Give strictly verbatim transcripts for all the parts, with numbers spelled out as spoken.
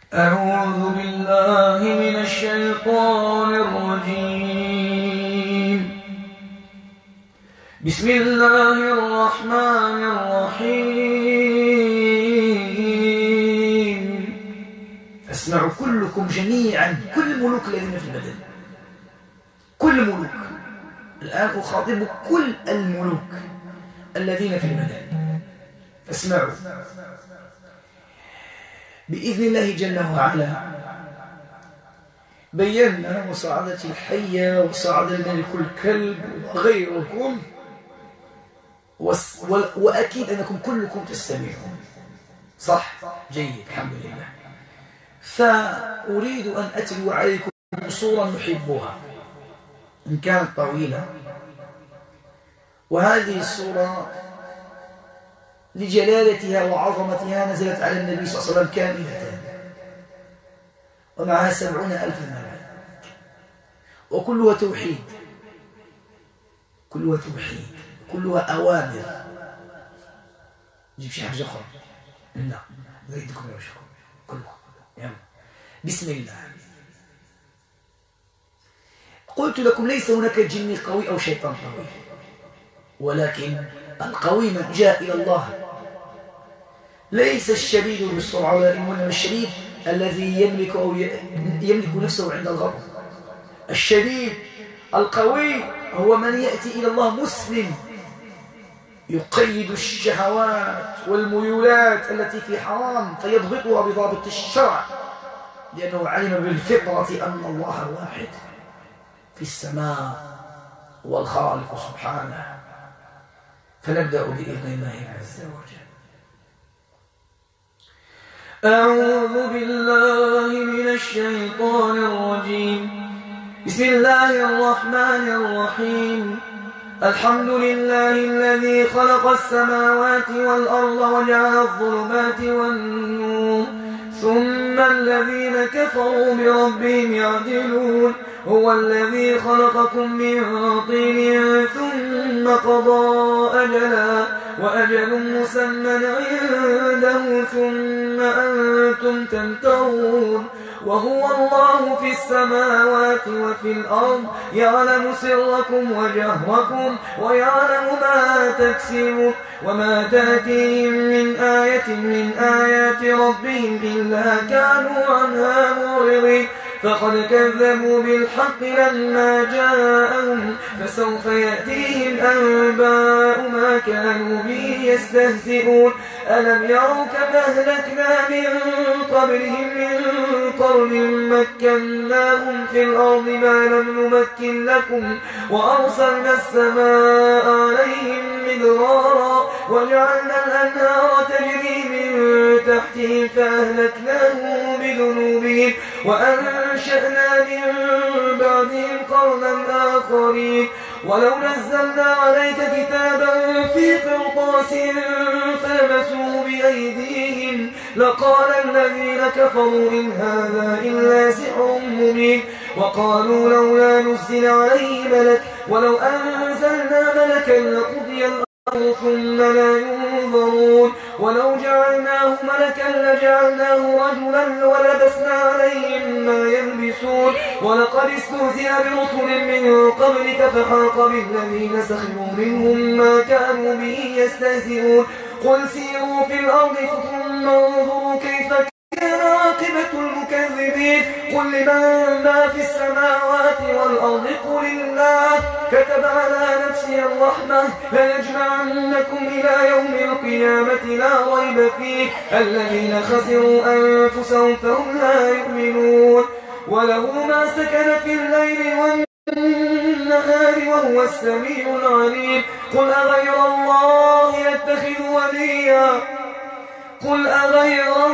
أعوذ بالله من الشيطان الرجيم. بسم الله الرحمن الرحيم. اسمعوا كلكم جميعا، كل الملوك الذين في البدن، كل الملوك. الآن أخاطب كل الملوك الذين في البدن، فاسمعوا. بإذن الله جل وعلا بينا وصعدت الحية وصعد الملك الكلب وغيركم، وأكيد أنكم كلكم تستمعون، صح؟ جيد، الحمد لله. فأريد أن أتلو عليكم صورة نحبها إن كانت طويلة، وهذه الصورة لجلالتها وعظمتها نزلت على النبي صلى الله عليه وسلم كاملة، ومعها سبعون ألف ملك، وكلها توحيد، كلها توحيد، كلها أوامر. نجيب شي حاجة أخرى؟ لا، نريدكم يا شيخ كلها. يلا، بسم الله. قلت لكم ليس هناك جن قوي أو شيطان قوي، ولكن القوي من جاء إلى الله. ليس الشديد بالسرعة، وإنما الشديد الذي يملك أو يملك نفسه عند الغضب. الشديد القوي هو من يأتي إلى الله مسلم، يقيد الشهوات والميولات التي في حرام فيضبطها بضابط الشرع، لأنه علم بالفطرة أن الله واحد في السماء والخالق سبحانه. فنبدأ بإذن الله عز وجل. أعوذ بالله من الشيطان الرجيم. بسم الله الرحمن الرحيم. الحمد لله الذي خلق السماوات والأرض وجعل الظلمات والنور، ثم الذين كفروا بربهم يعدلون. هو الذي خلقكم من طين ثم قضى أجلا، وأجل مسمى عنده، ثم أنتم تمترون. وهو الله في السماوات وفي الأرض، يعلم سركم وجهركم، ويعلم ما تكسبون. وما تأتيهم من آية من آيات ربهم إلا كانوا عنها معرضين. فقد كذبوا بالحق لما جاءهم، فسوف يأتيهم أنباء ما كانوا به يستهزئون. ألم يروا كما أهلكنا من قبلهم من قرن مكناهم في الأرض ما لم نمكن لكم، وأرسلنا السماء عليهم مدرارا، وجعلنا الأنهار تجري من تحتهم فأهلكناهم بذنوبهم، وأنشأنا من بعدهم قرنا آخرين. ولو نزلنا عليك كتابا في قرطاس فلمسوه بأيديهم لقال الذين كفروا إن هذا إلا سحر مبين. وقالوا لولا نزل عليه ملك، ولو أنزلنا ملكا لقضي الأمر ثم لا ينظرون. ولو جعلناه ملكا لجعلناه رجلا ولبسنا عليهم ما يلبسون. ولقد استهزئ برسل من قبلك فحاق بالذين سخروا منهم ما كانوا به يستهزئون. قل سيروا في الأرض ثم انظروا كيف كان عاقبة المكذبين. قل لمن ما في السماوات والأرض قل الله كتب على نفسه الرحمة ليجمعنكم إلى يوم القيامة لا ريب فيه. الذين خسروا أنفسهم فهم لا يؤمنون. وله ما سكن في الليل والنهار وهو السميع العليم. قل أغير الله يتخذ وليا قل أغير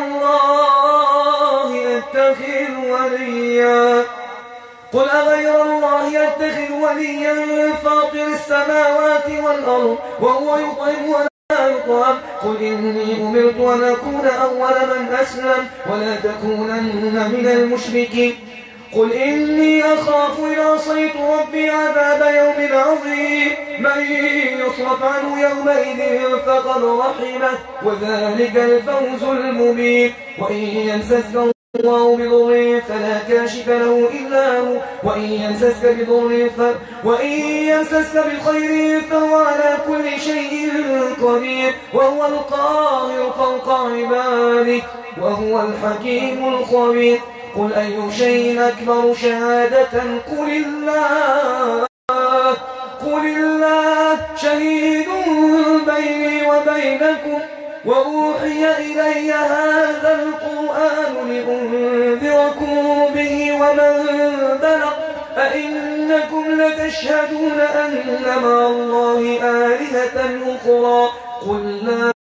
الله يتخذ وليا قل أغير الله يتخذ وليا فاطر السماوات والأرض وهو يطعم ولا يطعم. قل إني أمرت أن أكون أول من أسلم ولا تكونن من المشركين. قل إني أخاف إن عصيت ربي عذاب يوم عظيم. من يصرف عنه يومئذ فقد رحمه وذلك الفوز المبين. وإن يمسسك الله بضر فلا كاشف له إلا هو وإن يمسسك بضر وإن يمسسك بخير فهو على كل شيء قدير وهو القاهر فوق عباده وهو الحكيم الخبير قل أي شيء أكبر شهادة قل الله قل الله شهيد بيني وبينكم وأوحي إلي هذا القرآن لأنذركم به ومن بلغ أئنكم لتشهدون أن مع الله آلهة أخرى قل لا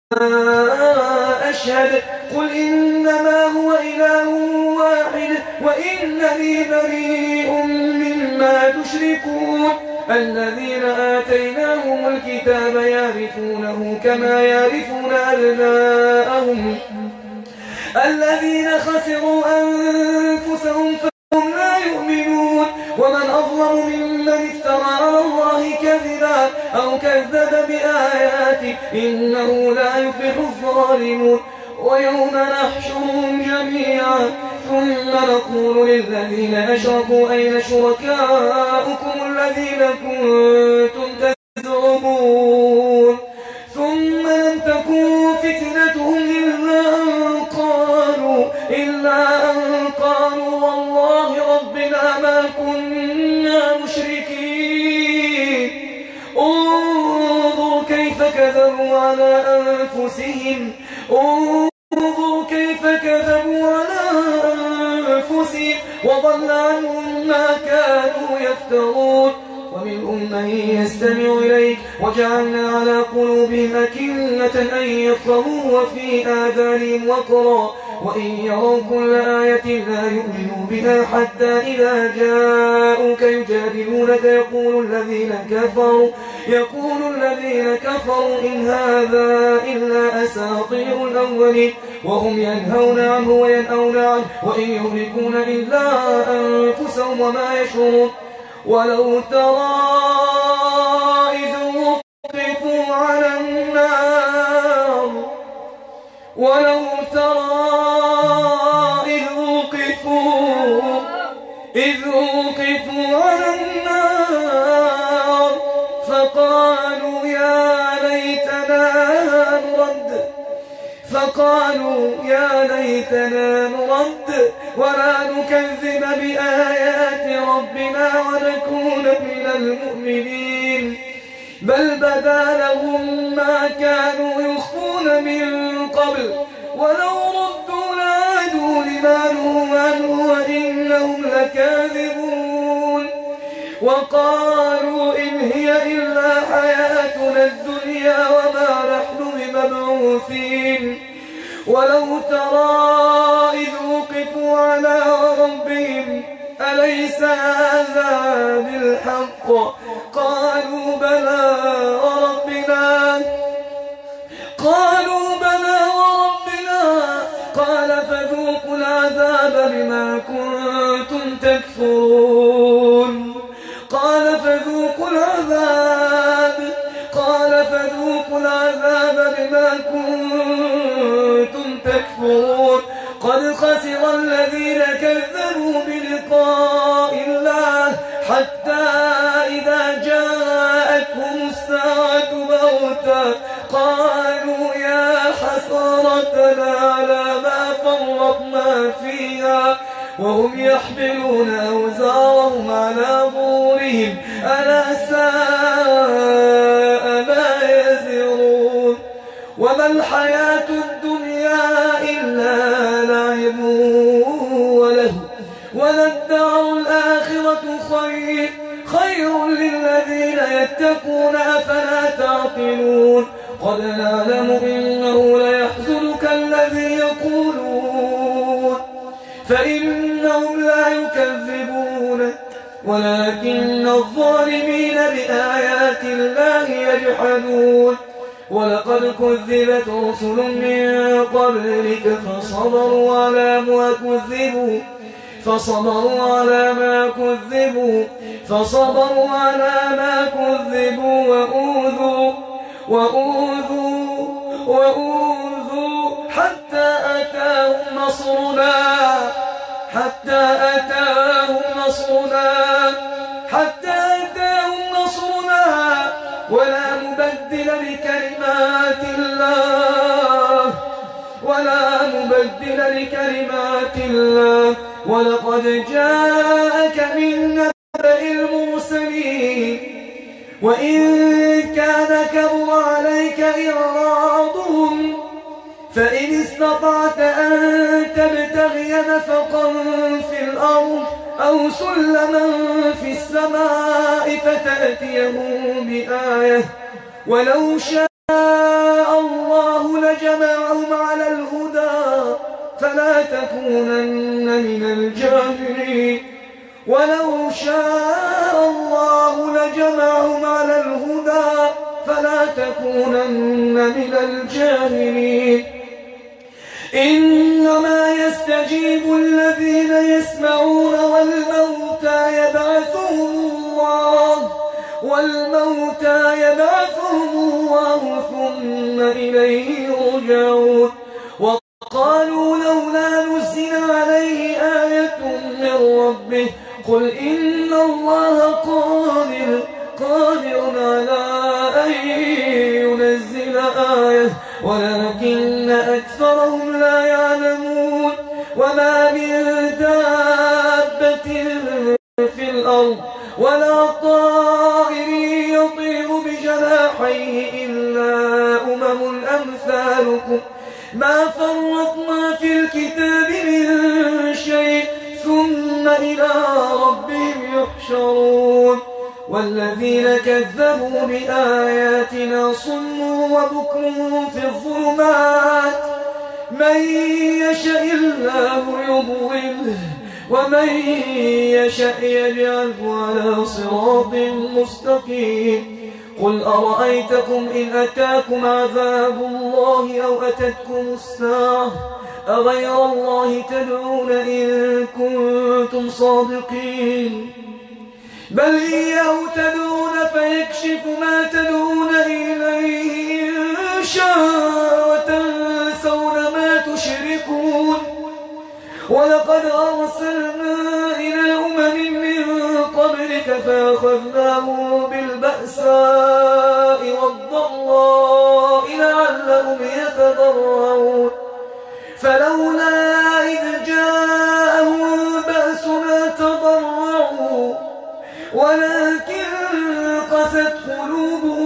أشهد قل إنما هو إله واحد وإنني بريء مما تشركون الذين آتيناهم الكتاب يعرفونه كما يعرفون أبناءهم الذين خسروا أنفسهم فهم لا يؤمنون ومن أظلم ممن افترى على الله كذبا أو كذب بآياته إنه لا يفلح الظالمون ويوم نحشرهم جميعا ثم نقول للذين أشركوا أين شركاؤكم الذين كنتم تزعمون ثم لم تكن فتنتهم إلا أن قالوا إلا أن قالوا والله ربنا ما كنا مشركين انظر كيف كذبوا على أنفسهم انظر كيف كذبوا على أنفسهم وضل عنهم ما كانوا يفترون ومنهم من يستمع إليك وجعلنا على قلوبهم أكنة أن يفقهوا وفي آذانهم وقرا وإن يروا كل آية لا يؤمنوا بها حتى إذا جاءوك يجادلونك يقول الذين كفروا يقول الذين كفروا إن هذا إلا أساطير الأولين وهم ينهون عنه وينأون عنه وإن يهلكون إلا أنفسهم وما يشعرون ولو ترى إذ وقفوا على النار ولو ترى إذ وقفوا إذ وقفوا على النار فقالوا يا ليتنا نرد فقالوا يا ليتنا نرد ولا نكذب بآيات ربنا ونكون من المؤمنين بل بدا لهم ما كانوا يخفون من قبل ولو ردوا لعادوا لما نهوا عنه وإنهم لكاذبون وقالوا إن هي إلا حياتنا الدنيا وما نحن بمبعوثين ولو ترى إذ وقفوا على ربهم أليس هذا بالحق قالوا بلى وربنا قالوا بلى وربنا قال فذوقوا العذاب بما كنتم تكفرون قال فذوقوا العذاب قال فذوقوا العذاب بما كنتم تكفرون قد خسر الذين كذبوا بلقاء الله حتى إذا جاءتهم الساعة بغتة قالوا يا حسرتنا على ما فرطنا فيها وهم يحملون أوزارهم على ظهورهم ألا ساء ما يزرون وما الحياة الدنيا إلا لعب وله وللدار الآخرة خير خير للذين يتقون أفلا تعقلون قد نعلم إنه ليحزنك الذي يقولون فإنهم لا يكذبونك ولكن الظالمين بآيات الله يجحدون ولقد كذبت رسل من قبلك فصبروا على ما كذبوا فصبروا على ما كذبوا فصبروا على ما كذبوا وأوذوا وأوذوا وأوذوا حتى أتاهم نصرنا حتى أتاهم نصرنا حتى أتاهم نصرنا ولا مبدل لكلمات الله ولا مبدل لكلمات الله ولقد جاءك من نبأ المرسلين وإن كان كبر عليك إعراضهم فإن استطعت أن تبتغي نفقا في الأرض أو سلما في السماء فتأتيهم بآية ولو شاء الله لجمعهم على الهدى فلا تكونن من الجاهلين ولو شاء الله لجمعهم على الهدى فلا تكونن من الجاهلين إنما يستجيب الذين يسمعون والموتى يبعثهم الله والموتى يبعثهم الله ثم إليه يرجعون وقالوا لولا نزل عليه آية من ربه قل إن الله قادر قادر على أن ينزل آية ولكن أكثرهم لا يعلمون وما من دابة في الأرض ولا طائر يطير بجناحيه إلا أمم أمثالكم ما فرطنا في الكتاب من شيء ثم إلى ربهم يحشرون والذين كذبوا بآياتنا صم وبكم في الظلمات من يشاء الله يضلله ومن يشاء يجعله على صراط مستقيم قل أرأيتكم إن أتاكم عذاب الله أو أتتكم الساعة أغير الله تدعون إن كنتم صادقين بل إياه تدعون فيكشف ما تدعون إليه إن شاء وتنسون ما تشركون ولقد أرسلنا إلى أمم من قبلك فأخذناهم بالبأساء والضراء لعلهم يتضرعون فلولا إذ جاءهم بأسنا تضرعوا ولكن قست قلوبهم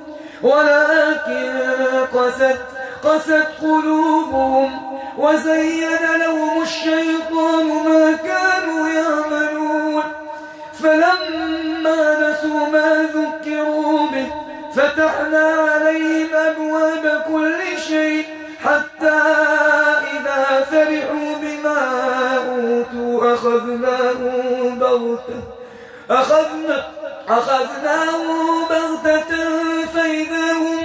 ولكن قست قست قلوبهم وزين لهم الشيطان ما كانوا يعملون فلما نسوا ما ذكروا به فتحنا عليهم أبواب كل شيء حتى إذا فرحوا بما أوتوا أخذناهم بغتة أخذنا أخذناهم بغتة فإذا هم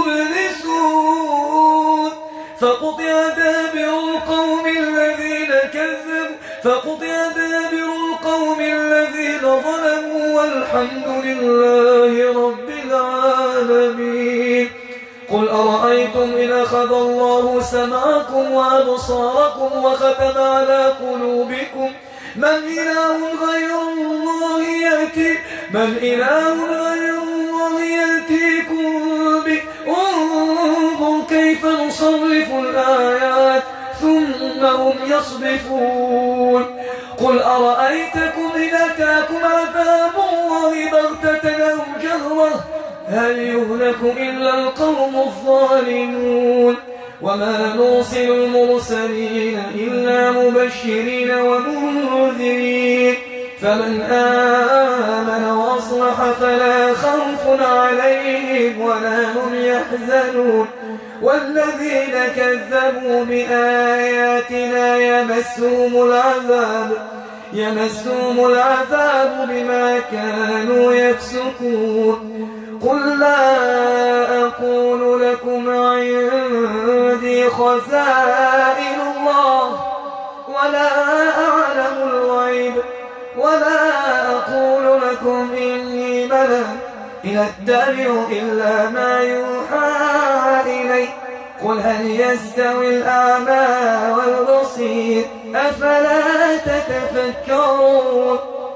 مبلسون فقطع دابر القوم الذين كذبوا فقطع دابر القوم الذين ظلموا والحمد لله رب العالمين قل أرأيتم إن أخذ الله سمعكم وأبصاركم وختم على قلوبكم من إله غير الله يأتي من إله غير الله يأتيكم به انظر كيف نصرف الآيات ثم هم يصدفون قل أرأيتكم إن أتاكم عذاب الله بغتة أو جهرة هل يهلك إلا القوم الظالمون وما نرسل المرسلين إلا مبشرين ومنذرين فمن آمن وأصلح فلا خوف عليهم ولا هم يحزنون والذين كذبوا بآياتنا يمسهم العذاب يمسهم العذاب بما كانوا يفسقون قل لا أقول لكم عندي خزائن الله ولا أعلم الغيب ولا أقول لكم إني ملك إن أتبع إلا ما يوحى إلي قل هل يستوي الأعمى والبصير أفلا تتفكرون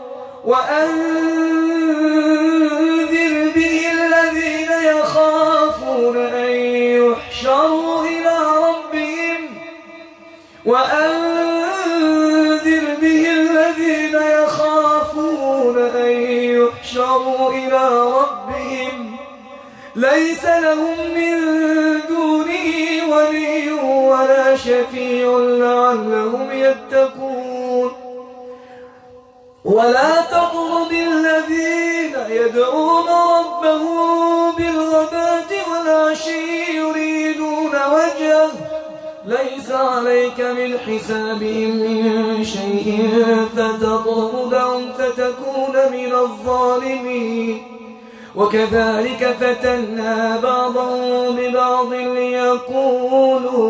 وأنذر به الذين يخافون أن يحشروا إلى ربهم وأنذر به الذين يخافون أن يحشروا إلى ربهم ليس لهم من دونه ولي ولا شفيع لعلهم يتقون ولا تطرد الذين يدعون ربهم بالغداة والعشي يريدون وجهه ليس عليك من حسابهم من شيء فتطردهم فتكون من الظالمين وكذلك فتنا بعضهم ببعض ليقولوا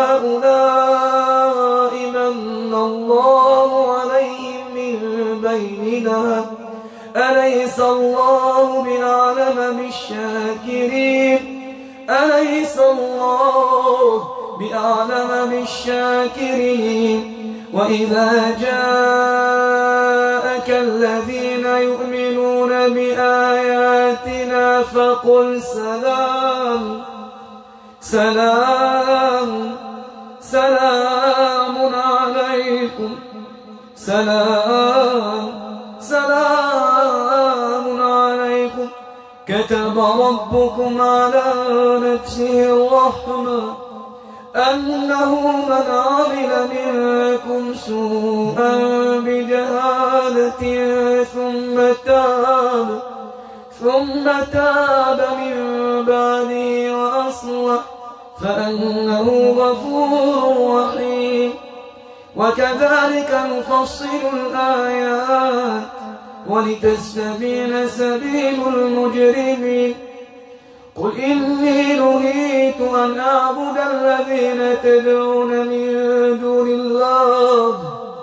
أهؤلاء من الله عليهم من بيننا أليس الله بأعلم بالشاكرين أليس الله بأعلم بالشاكرين وإذا جاءك الذين يؤمنون بآياتنا فقل سلام سلام سلام عليكم سلام سلام عليكم كتب ربكم على نفسه الرحمة أنه من عمل منكم سوءا بجهالة ثم تاب ثم تاب من بعده وأصلح فأنه غفور رحيم وكذلك نفصل الآيات ولتستبين سبيل المجرمين قل إني نهيت أن أعبد الذين تدعون من دون الله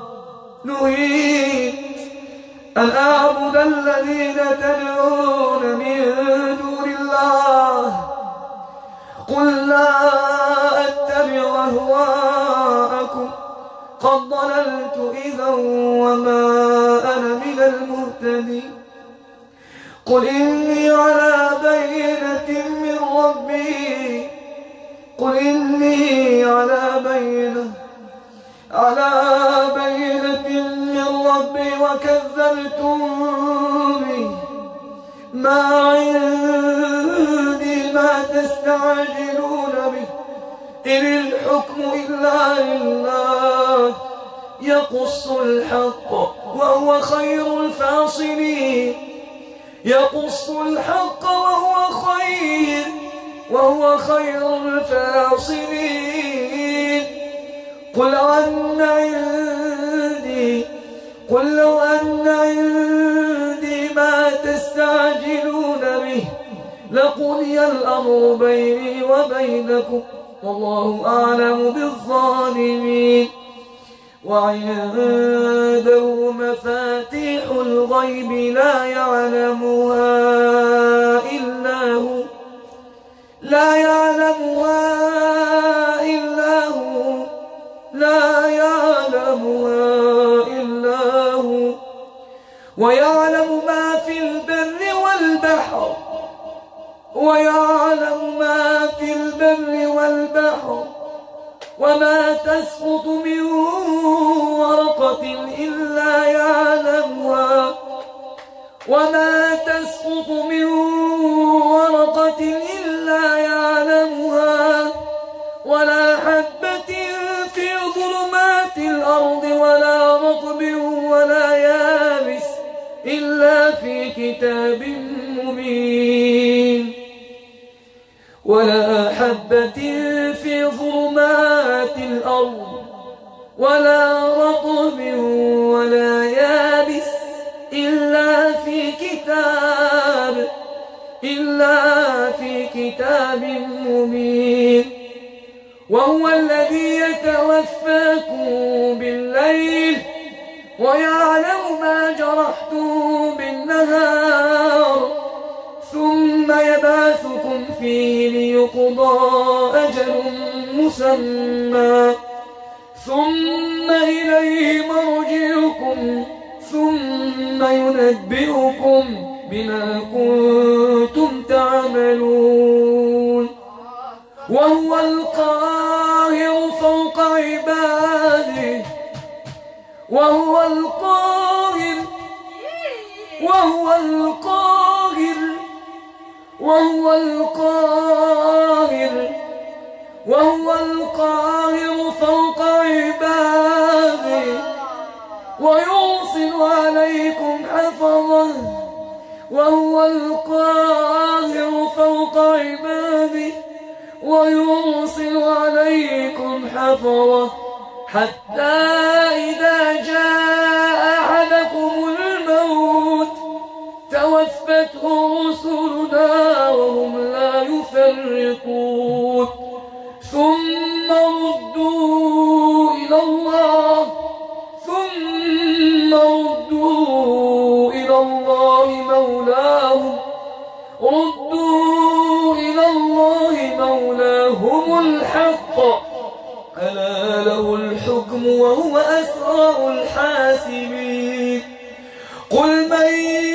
نهيت أن أعبد الذين تدعون من دون الله قل لا أتبع أهواءكم قد ضللت إذا وما أنا من المهتدين قل إني على بينة من ربي قل إني على بينة على بينة من ربي وكذبتم به ما عندي ما تستعجلون به إن الحكم إلا لله يقص الحق وهو خير الفاصلين يقص الحق وهو خير وهو خير الفاصلين قل أن عندي قل لو أن عندي ما تستعجلون به لقضي الأمر بيني وبينكم والله أعلم بالظالمين وعنده مفاتيح الغيب لا يعلمها إلا هو لا يعلمها إلا هو لا يعلمها إلا هو ويعلم ما في البر والبحر ويعلم ما في البر والبحر وما تسقط من ورقة إلا يعلمها وما تسقط من ورقة إلا يعلمها ولا حبة في ظلمات الأرض ولا رطب ولا يابس إلا في كتاب مبين ولا حبة في ظلمات الأرض ولا رطب ولا يابس إلا في كتاب إلا في كتاب مبين وهو الذي يتوفاكم بالليل ويعلم ما جرحتم بالنهار ثم يبعثكم فيه ليقضى أجل مسمى ثم ثم إليه مرجعكم ثم ينبئكم بما كنتم تعملون وهو القاهر فوق عباده وهو القاهر وهو القاهر وهو القاهر وهو القاهر فوق عباده ويرسل عليكم حفظه وهو القاهر فوق عباده ويرسل عليكم حفظه حتى إذا جاء أحدكم الموت توفته رسلنا وهم لا يفرطون ثم ردوا إلى الله ثم ردوا إلى الله مولاهم ردوا إلى الله مولاهم الحق ألا له الحكم وهو أسرع الحاسبين قل من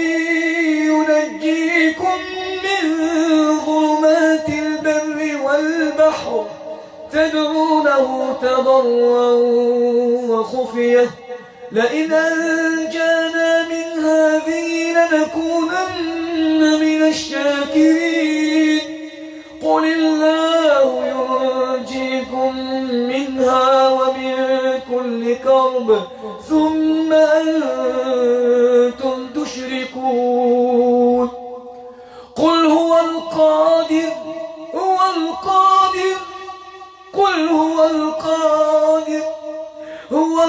ينجيكم من ظلمات البر والبحر تدعونه تضرعا وخفية لئن أنجانا من هذه لنكونن من الشاكرين قل الله ينجيكم منها ومن كل كرب ثم أنتم تشركون قل هو القادر هو القادر قل هو القادر هو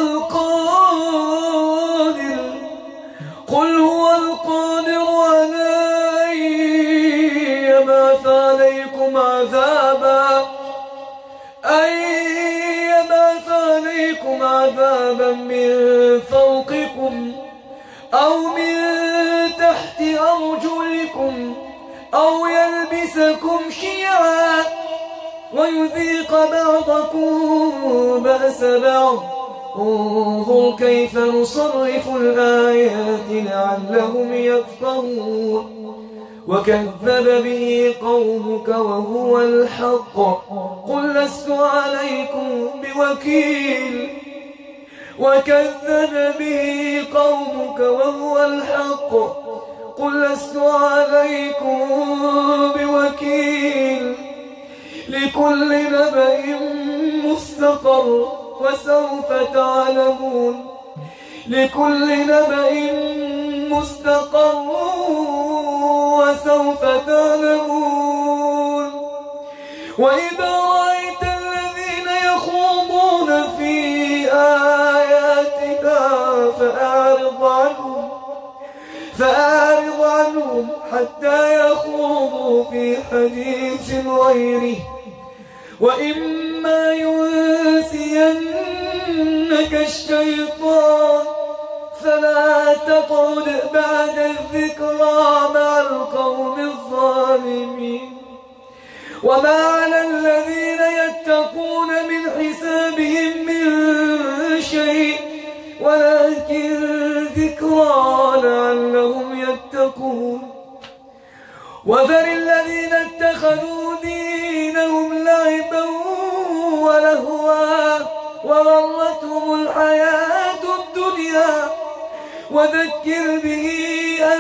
القادر قل هو القادر على أن يبعث عليكم عذابا أن يبعث عليكم عذابا من فوقكم أو من تحت أرجلكم أو يلبسكم شيعا ويذيق بعضكم بأس بعض انظر كيف نصرف الآيات لعلهم يفقهون وكذب به قومك وهو الحق قل لست عليكم بوكيل وكذب به قومك وهو الحق قل لست عليكم بوكيل لكل نبأ مستقر وسوف تعلمون لكل نبأ مستقر وسوف تعلمون وإذا رأيت الذين يخوضون في آياتنا فأعرض عنهم فأعرض عنهم حتى يخوضوا في حديث غيره وإما ينسينك الشيطان فلا تقعد بعد الذكرى مع القوم الظالمين وما على الذين يتقون من حسابهم من شيء ولكن ذكرى لعلهم يتقون وذر الذين اتخذوا دينهم لعبا ولهوا وغرتهم الحياة الدنيا وذكر به أن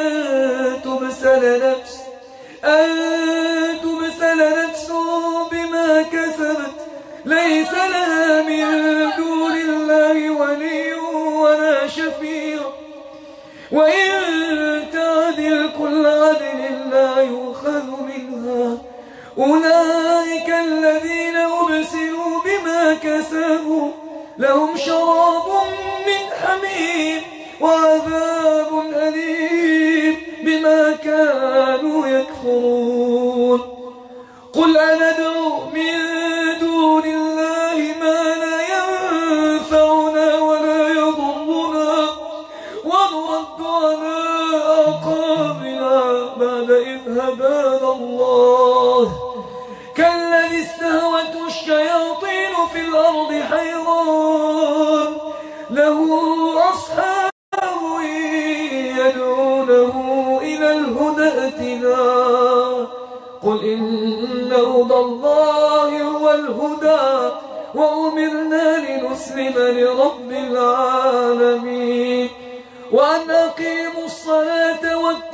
تبسل نفس أن تبسل نفس بما كسبت ليس لها من دون الله ولي ولا شفيع وإن تعدل كل عدل لا يؤخذ منها أولئك الذين أبسلوا بما كسبوا لهم شراب من حميم وعذاب أليم بما كانوا يكفرون قل أندعو من دون الله ما لا ينفعنا ولا يضرنا ونرد على أعقابنا بعد إذ هدانا الله كالذي استهوته الشياطين في الأرض حيران له أصحاب يدعونه إلى الهدى ائتنا قل إن هدى الله هو الهدى وأمرنا لنسلم لرب العالمين وأن أقيموا الصلاة واتقوا